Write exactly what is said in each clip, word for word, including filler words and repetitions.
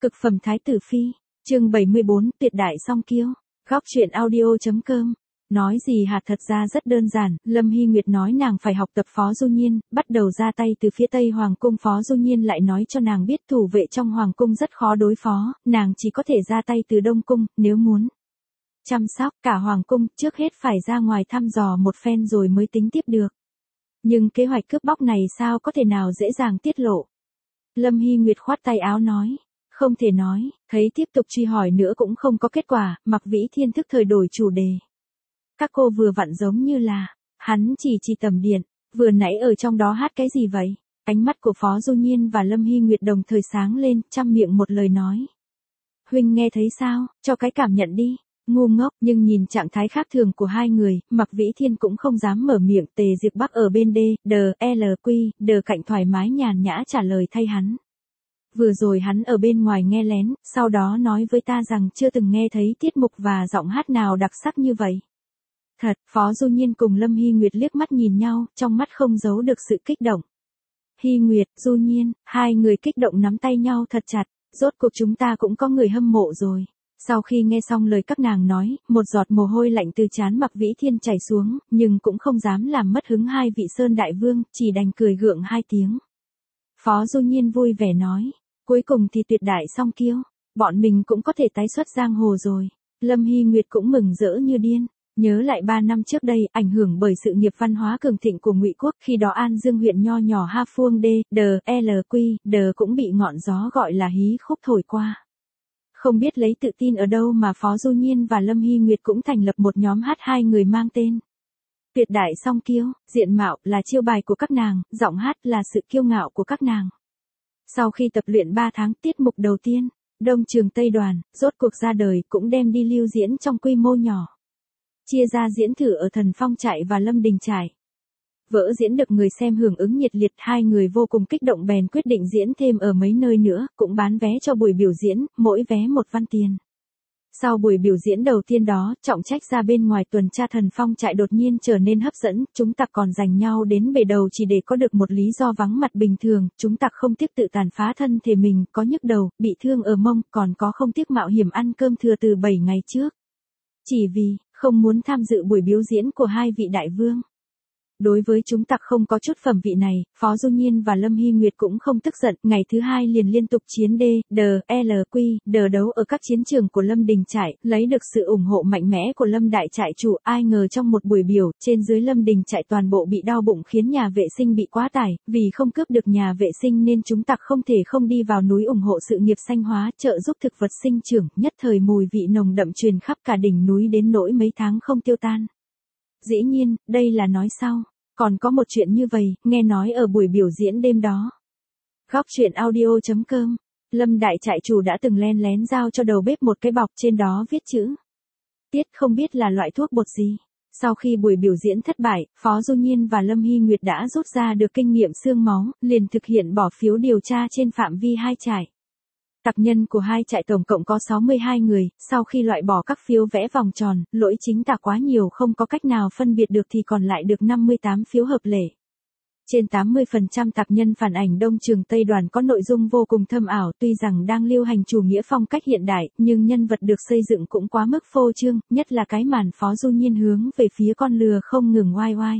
Cực phẩm thái tử phi, chương bảy mươi bốn, tuyệt đại song kiêu. Góc truyện audio.com. Nói gì hả, thật ra rất đơn giản, Lâm Hy Nguyệt nói nàng phải học tập Phó Du Nhiên, bắt đầu ra tay từ phía Tây Hoàng cung. Phó Du Nhiên lại nói cho nàng biết thủ vệ trong Hoàng cung rất khó đối phó, nàng chỉ có thể ra tay từ Đông cung, nếu muốn chăm sóc cả Hoàng cung, trước hết phải ra ngoài thăm dò một phen rồi mới tính tiếp được. Nhưng kế hoạch cướp bóc này sao có thể nào dễ dàng tiết lộ. Lâm Hy Nguyệt khoát tay áo nói. Không thể nói, thấy tiếp tục truy hỏi nữa cũng không có kết quả, Mặc Vĩ Thiên thức thời đổi chủ đề. Các cô vừa vặn giống như là, hắn chỉ chỉ tầm điện, vừa nãy ở trong đó hát cái gì vậy? Ánh mắt của Phó Du Nhiên và Lâm Hy Nguyệt đồng thời sáng lên, trăm miệng một lời nói. Huynh nghe thấy sao, cho cái cảm nhận đi. Ngu ngốc, nhưng nhìn trạng thái khác thường của hai người, Mặc Vĩ Thiên cũng không dám mở miệng. Tề Diệp Bắc ở bên D, D, L, Q, D cạnh thoải mái nhàn nhã trả lời thay hắn. Vừa rồi hắn ở bên ngoài nghe lén, sau đó nói với ta rằng chưa từng nghe thấy tiết mục và giọng hát nào đặc sắc như vậy. Thật, Phó Du Nhiên cùng Lâm Hy Nguyệt liếc mắt nhìn nhau, trong mắt không giấu được sự kích động. Hy Nguyệt, Du Nhiên, hai người kích động nắm tay nhau thật chặt, rốt cuộc chúng ta cũng có người hâm mộ rồi. Sau khi nghe xong lời các nàng nói, một giọt mồ hôi lạnh từ trán Mặc Vĩ Thiên chảy xuống, nhưng cũng không dám làm mất hứng hai vị Sơn Đại Vương, chỉ đành cười gượng hai tiếng. Phó Du Nhiên vui vẻ nói. Cuối cùng thì tuyệt đại song kiêu, bọn mình cũng có thể tái xuất giang hồ rồi. Lâm Hy Nguyệt cũng mừng rỡ như điên, nhớ lại ba năm trước đây, ảnh hưởng bởi sự nghiệp văn hóa cường thịnh của Ngụy Quốc, khi đó An Dương huyện nho nhỏ Ha Phương D, D, L, Q, D cũng bị ngọn gió gọi là hí khúc thổi qua. Không biết lấy tự tin ở đâu mà Phó Du Nhiên và Lâm Hy Nguyệt cũng thành lập một nhóm hát hai người mang tên Tuyệt đại song kiêu, diện mạo là chiêu bài của các nàng, giọng hát là sự kiêu ngạo của các nàng. Sau khi tập luyện ba tháng, tiết mục đầu tiên, Đông Trường Tây Đoàn, rốt cuộc ra đời, cũng đem đi lưu diễn trong quy mô nhỏ. Chia ra diễn thử ở Thần Phong Trại và Lâm Đình Trại. Vở diễn được người xem hưởng ứng nhiệt liệt, hai người vô cùng kích động bèn quyết định diễn thêm ở mấy nơi nữa, cũng bán vé cho buổi biểu diễn, mỗi vé một văn tiền. Sau buổi biểu diễn đầu tiên đó, trọng trách ra bên ngoài tuần tra Thần Phong Trại đột nhiên trở nên hấp dẫn, chúng tặc còn giành nhau đến bể đầu chỉ để có được một lý do vắng mặt. Bình thường, chúng tặc không tiếc tự tàn phá thân thể mình, có nhức đầu, bị thương ở mông, còn có không tiếc mạo hiểm ăn cơm thừa từ bảy ngày trước. Chỉ vì, không muốn tham dự buổi biểu diễn của hai vị đại vương. Đối với chúng tặc không có chút phẩm vị này, Phó Du Nhiên và Lâm Hy Nguyệt cũng không tức giận, ngày thứ hai liền liên tục chiến D, D, L, Q, D đấu ở các chiến trường của Lâm Đình Trại, lấy được sự ủng hộ mạnh mẽ của Lâm Đại Trại chủ. Ai ngờ trong một buổi biểu, trên dưới Lâm Đình Trại toàn bộ bị đau bụng, khiến nhà vệ sinh bị quá tải, vì không cướp được nhà vệ sinh nên chúng tặc không thể không đi vào núi ủng hộ sự nghiệp xanh hóa, trợ giúp thực vật sinh trưởng, nhất thời mùi vị nồng đậm truyền khắp cả đỉnh núi đến nỗi mấy tháng không tiêu tan. Dĩ nhiên, đây là nói sau. Còn có một chuyện như vậy, nghe nói ở buổi biểu diễn đêm đó. Góc truyện audio.com. Lâm Đại Trại chủ đã từng len lén giao cho đầu bếp một cái bọc, trên đó viết chữ tiết, không biết là loại thuốc bột gì. Sau khi buổi biểu diễn thất bại, Phó Du Nhiên và Lâm Hy Nguyệt đã rút ra được kinh nghiệm xương máu, liền thực hiện bỏ phiếu điều tra trên phạm vi hai trại. Tặc nhân của hai trại tổng cộng có sáu mươi hai người, sau khi loại bỏ các phiếu vẽ vòng tròn, lỗi chính tả quá nhiều không có cách nào phân biệt được thì còn lại được năm mươi tám phiếu hợp lệ. Trên tám mươi phần trăm tặc nhân phản ảnh Đông Trường Tây Đoàn có nội dung vô cùng thâm ảo, tuy rằng đang lưu hành chủ nghĩa phong cách hiện đại, nhưng nhân vật được xây dựng cũng quá mức phô trương, nhất là cái màn Phó Du Nhiên hướng về phía con lừa không ngừng oai oai.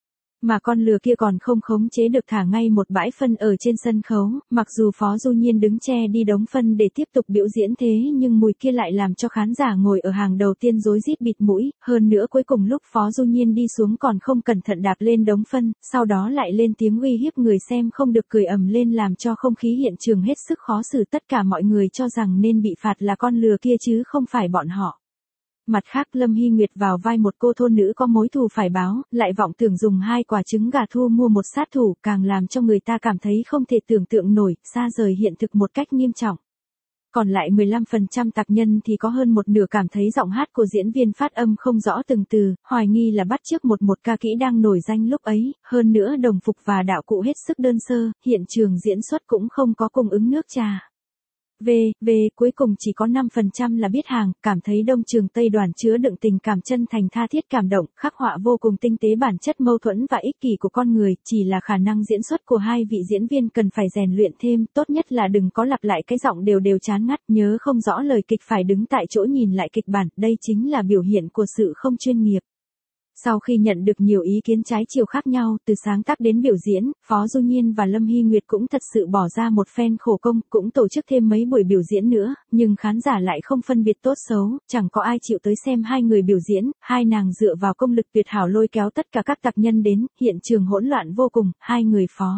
Mà con lừa kia còn không khống chế được thả ngay một bãi phân ở trên sân khấu, mặc dù Phó Du Nhiên đứng che đi đống phân để tiếp tục biểu diễn thế nhưng mùi kia lại làm cho khán giả ngồi ở hàng đầu tiên rối rít bịt mũi, hơn nữa cuối cùng lúc Phó Du Nhiên đi xuống còn không cẩn thận đạp lên đống phân, sau đó lại lên tiếng uy hiếp người xem không được cười ầm lên làm cho không khí hiện trường hết sức khó xử. Tất cả mọi người cho rằng nên bị phạt là con lừa kia chứ không phải bọn họ. Mặt khác, Lâm Hy Nguyệt vào vai một cô thôn nữ có mối thù phải báo, lại vọng tưởng dùng hai quả trứng gà thu mua một sát thủ, càng làm cho người ta cảm thấy không thể tưởng tượng nổi, xa rời hiện thực một cách nghiêm trọng. Còn lại mười lăm phần trăm tặc nhân thì có hơn một nửa cảm thấy giọng hát của diễn viên phát âm không rõ từng từ, hoài nghi là bắt chước một một ca kỹ đang nổi danh lúc ấy, hơn nữa đồng phục và đạo cụ hết sức đơn sơ, hiện trường diễn xuất cũng không có cung ứng nước trà. Về, về, cuối cùng chỉ có năm phần trăm là biết hàng, cảm thấy Đông Trường Tây Đoàn chứa đựng tình cảm chân thành tha thiết cảm động, khắc họa vô cùng tinh tế bản chất mâu thuẫn và ích kỷ của con người, chỉ là khả năng diễn xuất của hai vị diễn viên cần phải rèn luyện thêm, tốt nhất là đừng có lặp lại cái giọng đều đều chán ngắt, nhớ không rõ lời kịch phải đứng tại chỗ nhìn lại kịch bản, đây chính là biểu hiện của sự không chuyên nghiệp. Sau khi nhận được nhiều ý kiến trái chiều khác nhau, từ sáng tác đến biểu diễn, Phó Du Nhiên và Lâm Hy Nguyệt cũng thật sự bỏ ra một phen khổ công, cũng tổ chức thêm mấy buổi biểu diễn nữa, nhưng khán giả lại không phân biệt tốt xấu, chẳng có ai chịu tới xem hai người biểu diễn, hai nàng dựa vào công lực tuyệt hảo lôi kéo tất cả các tặc nhân đến, hiện trường hỗn loạn vô cùng, hai người Phó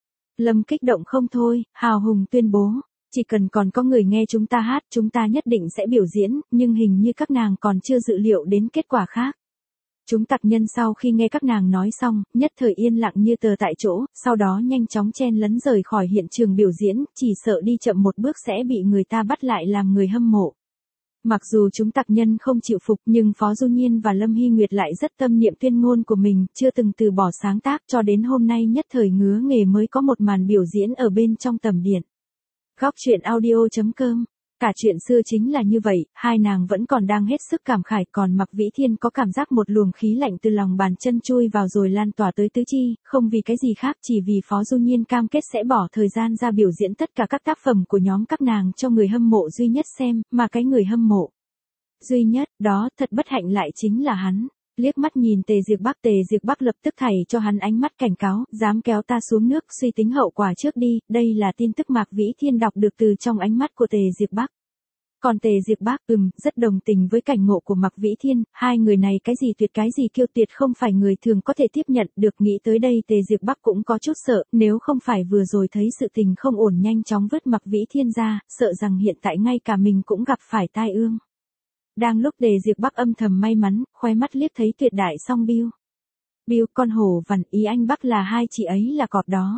Lâm kích động không thôi, hào hùng tuyên bố. Chỉ cần còn có người nghe chúng ta hát, chúng ta nhất định sẽ biểu diễn, nhưng hình như các nàng còn chưa dự liệu đến kết quả khác. Chúng tặc nhân sau khi nghe các nàng nói xong, nhất thời yên lặng như tờ tại chỗ, sau đó nhanh chóng chen lấn rời khỏi hiện trường biểu diễn, chỉ sợ đi chậm một bước sẽ bị người ta bắt lại làm người hâm mộ. Mặc dù chúng tặc nhân không chịu phục nhưng Phó Du Nhiên và Lâm Hy Nguyệt lại rất tâm niệm tuyên ngôn của mình, chưa từng từ bỏ sáng tác cho đến hôm nay nhất thời ngứa nghề mới có một màn biểu diễn ở bên trong tầm điện. Góc truyện audio chấm com. Cả chuyện xưa chính là như vậy, hai nàng vẫn còn đang hết sức cảm khải, còn Mạc Vĩ Thiên có cảm giác một luồng khí lạnh từ lòng bàn chân chui vào rồi lan tỏa tới tứ chi, không vì cái gì khác, chỉ vì Phó Du Nhiên cam kết sẽ bỏ thời gian ra biểu diễn tất cả các tác phẩm của nhóm các nàng cho người hâm mộ duy nhất xem, mà cái người hâm mộ duy nhất, đó thật bất hạnh lại chính là hắn. Liếc mắt nhìn Tề Diệp Bắc, Tề Diệp Bắc lập tức thảy cho hắn ánh mắt cảnh cáo, dám kéo ta xuống nước, suy tính hậu quả trước đi, đây là tin tức Mạc Vĩ Thiên đọc được từ trong ánh mắt của Tề Diệp Bắc. Còn Tề Diệp Bắc, ừm, rất đồng tình với cảnh ngộ của Mạc Vĩ Thiên, hai người này cái gì tuyệt cái gì kiêu tuyệt không phải người thường có thể tiếp nhận được, nghĩ tới đây Tề Diệp Bắc cũng có chút sợ, nếu không phải vừa rồi thấy sự tình không ổn nhanh chóng vứt Mạc Vĩ Thiên ra, sợ rằng hiện tại ngay cả mình cũng gặp phải tai ương. Đang lúc Tề Diệp Bắc âm thầm may mắn, khóe mắt liếc thấy tuyệt đại song Bill. Bill, con hổ vằn, ý anh Bắc là hai chị ấy là cọp đó.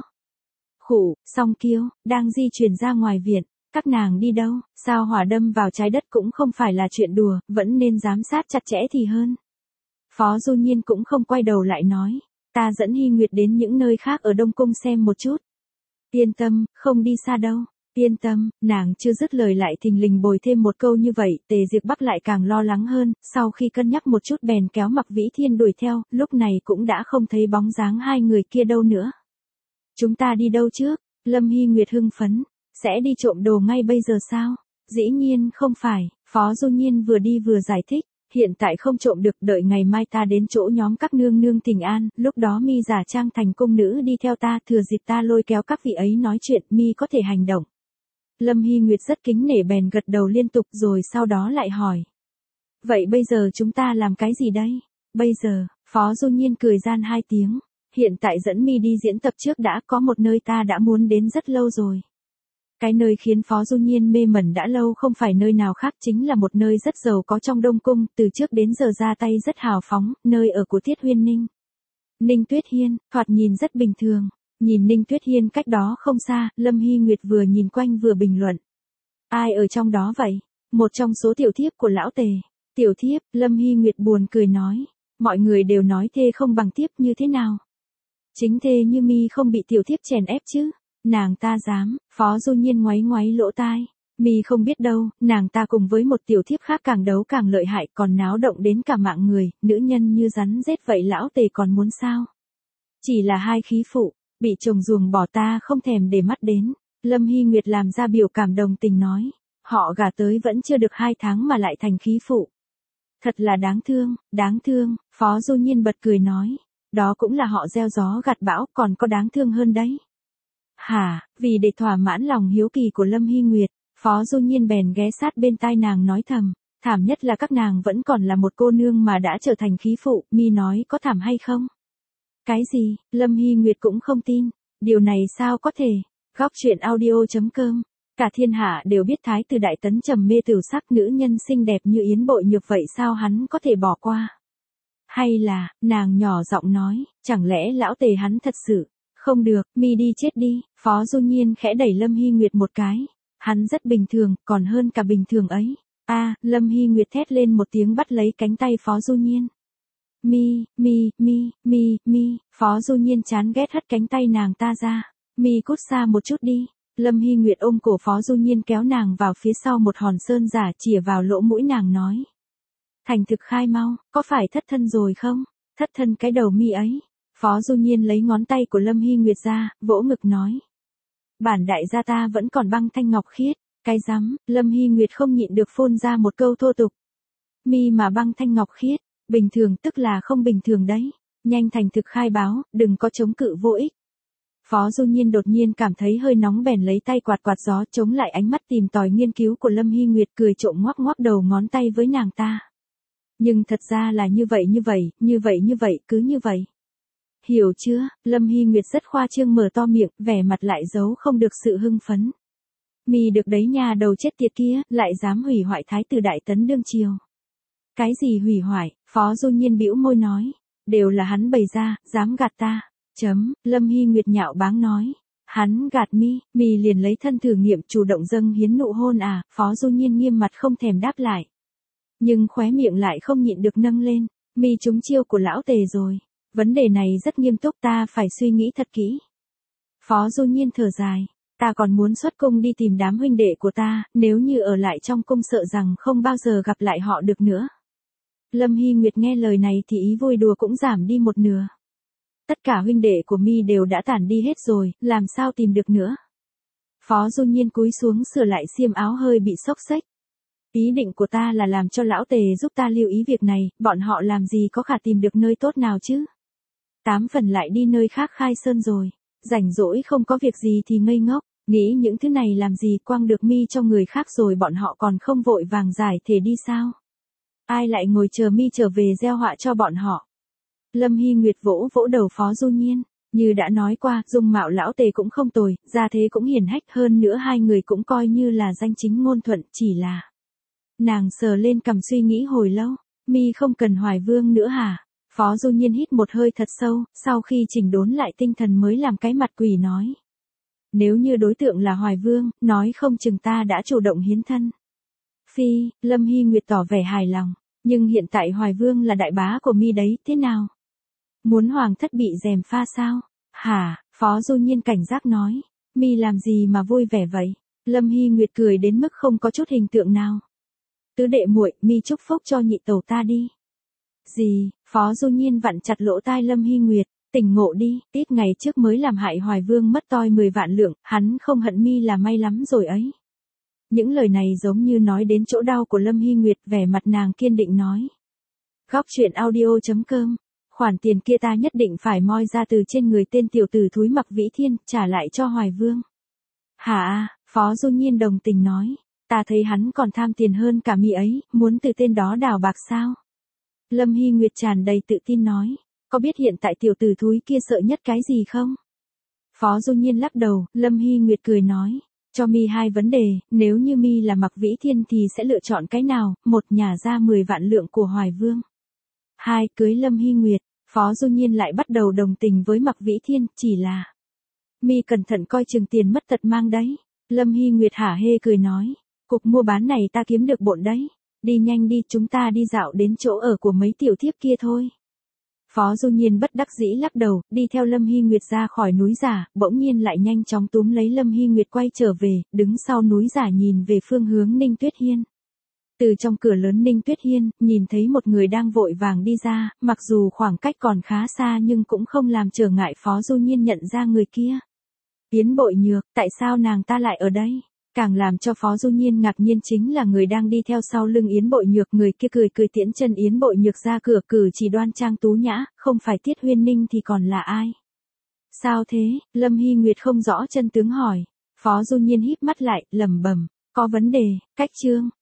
Khủ, song kiêu, đang di chuyển ra ngoài viện, các nàng đi đâu, sao hỏa đâm vào trái đất cũng không phải là chuyện đùa, vẫn nên giám sát chặt chẽ thì hơn. Phó Du Nhiên cũng không quay đầu lại nói, ta dẫn Hy Nguyệt đến những nơi khác ở Đông Cung xem một chút. Yên tâm, không đi xa đâu. Yên tâm, nàng chưa dứt lời lại thình lình bồi thêm một câu như vậy, Tề Diệp Bắc lại càng lo lắng hơn, sau khi cân nhắc một chút bèn kéo Mạc Vĩ Thiên đuổi theo, lúc này cũng đã không thấy bóng dáng hai người kia đâu nữa. Chúng ta đi đâu trước? Lâm Hy Nguyệt hưng phấn, sẽ đi trộm đồ ngay bây giờ sao? Dĩ nhiên không phải, Phó Du Nhiên vừa đi vừa giải thích. Hiện tại không trộm được, đợi ngày mai ta đến chỗ nhóm các nương nương Thịnh An, lúc đó mi giả trang thành cung nữ đi theo ta, thừa dịp ta lôi kéo các vị ấy nói chuyện, mi có thể hành động. Lâm Hy Nguyệt rất kính nể bèn gật đầu liên tục rồi sau đó lại hỏi. Vậy bây giờ chúng ta làm cái gì đây? Bây giờ, Phó Du Nhiên cười gian hai tiếng. Hiện tại dẫn mi đi diễn tập trước đã, có một nơi ta đã muốn đến rất lâu rồi. Cái nơi khiến Phó Du Nhiên mê mẩn đã lâu không phải nơi nào khác, chính là một nơi rất giàu có trong Đông Cung, từ trước đến giờ ra tay rất hào phóng, nơi ở của Tiết Huyên Ninh. Ninh Tuyết Hiên, thoạt nhìn rất bình thường. Nhìn Ninh Tuyết Hiên cách đó không xa, Lâm Hy Nguyệt vừa nhìn quanh vừa bình luận. Ai ở trong đó vậy? Một trong số tiểu thiếp của lão Tề. Tiểu thiếp, Lâm Hy Nguyệt buồn cười nói. Mọi người đều nói thê không bằng thiếp như thế nào? Chính thê như mi không bị tiểu thiếp chèn ép chứ? Nàng ta dám, Phó Du Nhiên ngoáy ngoáy lỗ tai. Mi không biết đâu, nàng ta cùng với một tiểu thiếp khác càng đấu càng lợi hại, còn náo động đến cả mạng người, nữ nhân như rắn rết vậy lão Tề còn muốn sao? Chỉ là hai khí phụ. Bị chồng ruồng bỏ ta không thèm để mắt đến. Lâm Hy Nguyệt làm ra biểu cảm đồng tình nói. Họ gả tới vẫn chưa được hai tháng mà lại thành khí phụ. Thật là đáng thương, đáng thương, Phó Du Nhiên bật cười nói. Đó cũng là họ gieo gió gặt bão, còn có đáng thương hơn đấy. Hả, vì để thỏa mãn lòng hiếu kỳ của Lâm Hy Nguyệt, Phó Du Nhiên bèn ghé sát bên tai nàng nói thầm. Thảm nhất là các nàng vẫn còn là một cô nương mà đã trở thành khí phụ, mi nói có thảm hay không? Cái gì? Lâm Hy Nguyệt cũng không tin. Điều này sao có thể? Góc truyện audio chấm com. Cả thiên hạ đều biết Thái tử Đại Tấn trầm mê tửu sắc, nữ nhân xinh đẹp như Yến Bội Nhược vậy sao hắn có thể bỏ qua? Hay là, nàng nhỏ giọng nói, chẳng lẽ lão Tề hắn thật sự? Không được, mi đi chết đi. Phó Du Nhiên khẽ đẩy Lâm Hy Nguyệt một cái. Hắn rất bình thường, còn hơn cả bình thường ấy. A, à, Lâm Hy Nguyệt thét lên một tiếng bắt lấy cánh tay Phó Du Nhiên. Mi, mi, mi, mi, mi, Phó Du Nhiên chán ghét hất cánh tay nàng ta ra. Mi cút xa một chút đi. Lâm Hy Nguyệt ôm cổ Phó Du Nhiên kéo nàng vào phía sau một hòn sơn giả chìa vào lỗ mũi nàng nói. Thành thực khai mau, có phải thất thân rồi không? Thất thân cái đầu mi ấy. Phó Du Nhiên lấy ngón tay của Lâm Hy Nguyệt ra, vỗ ngực nói. Bản đại gia ta vẫn còn băng thanh ngọc khiết. Cái rắm, Lâm Hy Nguyệt không nhịn được phun ra một câu thô tục. Mi mà băng thanh ngọc khiết, bình thường tức là không bình thường đấy. Nhanh thành thực khai báo, đừng có chống cự vô ích. Phó Du Nhiên đột nhiên cảm thấy hơi nóng bèn lấy tay quạt quạt gió chống lại ánh mắt tìm tòi nghiên cứu của Lâm Hy Nguyệt cười trộm ngoắc ngoắc đầu ngón tay với nàng ta. Nhưng thật ra là như vậy như vậy, như vậy như vậy, cứ như vậy. Hiểu chưa? Lâm Hy Nguyệt rất khoa trương mở to miệng, vẻ mặt lại giấu không được sự hưng phấn. Mi được đấy nhà đầu chết tiệt kia, lại dám hủy hoại thái tử Đại Tấn đương triều. Cái gì hủy hoại? Phó Du Nhiên bĩu môi nói. Đều là hắn bày ra, dám gạt ta. Chấm, Lâm Hy Nguyệt nhạo báng nói. Hắn gạt mi, mi liền lấy thân thử nghiệm chủ động dâng hiến nụ hôn à, Phó Du Nhiên nghiêm mặt không thèm đáp lại. Nhưng khóe miệng lại không nhịn được nâng lên, mi trúng chiêu của lão tề rồi. Vấn đề này rất nghiêm túc ta phải suy nghĩ thật kỹ. Phó Du Nhiên thở dài, ta còn muốn xuất cung đi tìm đám huynh đệ của ta, nếu như ở lại trong cung sợ rằng không bao giờ gặp lại họ được nữa. Lâm Hy Nguyệt nghe lời này thì ý vui đùa cũng giảm đi một nửa. Tất cả huynh đệ của mi đều đã tản đi hết rồi, làm sao tìm được nữa. Phó Du Nhiên cúi xuống sửa lại xiêm áo hơi bị xốc xếch. Ý định của ta là làm cho lão tề giúp ta lưu ý việc này, bọn họ làm gì có khả tìm được nơi tốt nào chứ. Tám phần lại đi nơi khác khai sơn rồi, rảnh rỗi không có việc gì thì ngây ngốc, nghĩ những thứ này làm gì quăng được mi cho người khác rồi bọn họ còn không vội vàng giải thể đi sao. Ai lại ngồi chờ mi trở về gieo họa cho bọn họ. Lâm Hy Nguyệt vỗ vỗ đầu Phó Du Nhiên, như đã nói qua, dung mạo lão tề cũng không tồi, gia thế cũng hiền hách, hơn nữa hai người cũng coi như là danh chính ngôn thuận, chỉ là. Nàng sờ lên cằm suy nghĩ hồi lâu, mi không cần Hoài Vương nữa hả? Phó Du Nhiên hít một hơi thật sâu, sau khi chỉnh đốn lại tinh thần mới làm cái mặt quỷ nói. Nếu như đối tượng là Hoài Vương, nói không chừng ta đã chủ động hiến thân. Phi, Lâm Hy Nguyệt tỏ vẻ hài lòng, nhưng hiện tại Hoài Vương là đại bá của mi đấy, thế nào? Muốn hoàng thất bị gièm pha sao? Hả? Phó Du Nhiên cảnh giác nói, mi làm gì mà vui vẻ vậy? Lâm Hy Nguyệt cười đến mức không có chút hình tượng nào. Tứ đệ muội, mi chúc phúc cho nhị tẩu ta đi. Gì? Phó Du Nhiên vặn chặt lỗ tai Lâm Hy Nguyệt, tỉnh ngộ đi, ít ngày trước mới làm hại Hoài Vương mất toi mười vạn lượng, hắn không hận mi là may lắm rồi ấy. Những lời này giống như nói đến chỗ đau của Lâm Hy Nguyệt, vẻ mặt nàng kiên định nói. Góc truyện audio chấm com, khoản tiền kia ta nhất định phải moi ra từ trên người tên tiểu tử thúi Mặc Vĩ Thiên, trả lại cho Hoài Vương. Hả? Phó Du Nhiên đồng tình nói, ta thấy hắn còn tham tiền hơn cả mi ấy, muốn từ tên đó đào bạc sao? Lâm Hy Nguyệt tràn đầy tự tin nói, có biết hiện tại tiểu tử thúi kia sợ nhất cái gì không? Phó Du Nhiên lắc đầu, Lâm Hy Nguyệt cười nói, cho mi hai vấn đề, nếu như mi là Mặc Vĩ Thiên thì sẽ lựa chọn cái nào, một nhà ra mười vạn lượng của Hoài Vương. Hai, cưới Lâm Hy Nguyệt. Phó Du Nhiên lại bắt đầu đồng tình với Mặc Vĩ Thiên, chỉ là mi cẩn thận coi chừng tiền mất tật mang đấy. Lâm Hy Nguyệt hả hê cười nói, cuộc mua bán này ta kiếm được bộn đấy. Đi nhanh đi, chúng ta đi dạo đến chỗ ở của mấy tiểu thiếp kia thôi. Phó Du Nhiên bất đắc dĩ lắc đầu, đi theo Lâm Hy Nguyệt ra khỏi núi giả, bỗng nhiên lại nhanh chóng túm lấy Lâm Hy Nguyệt quay trở về, đứng sau núi giả nhìn về phương hướng Ninh Tuyết Hiên. Từ trong cửa lớn Ninh Tuyết Hiên, nhìn thấy một người đang vội vàng đi ra, mặc dù khoảng cách còn khá xa nhưng cũng không làm trở ngại Phó Du Nhiên nhận ra người kia. Yến Bội Nhược, tại sao nàng ta lại ở đây? Càng làm cho Phó Du Nhiên ngạc nhiên chính là người đang đi theo sau lưng Yến Bội Nhược, người kia cười cười tiễn chân Yến Bội Nhược ra cửa, cử chỉ đoan trang tú nhã, không phải Tiết Huyên Ninh thì còn là ai? Sao thế? Lâm Hy Nguyệt không rõ chân tướng hỏi. Phó Du Nhiên híp mắt lại, lẩm bẩm, có vấn đề, cách chương.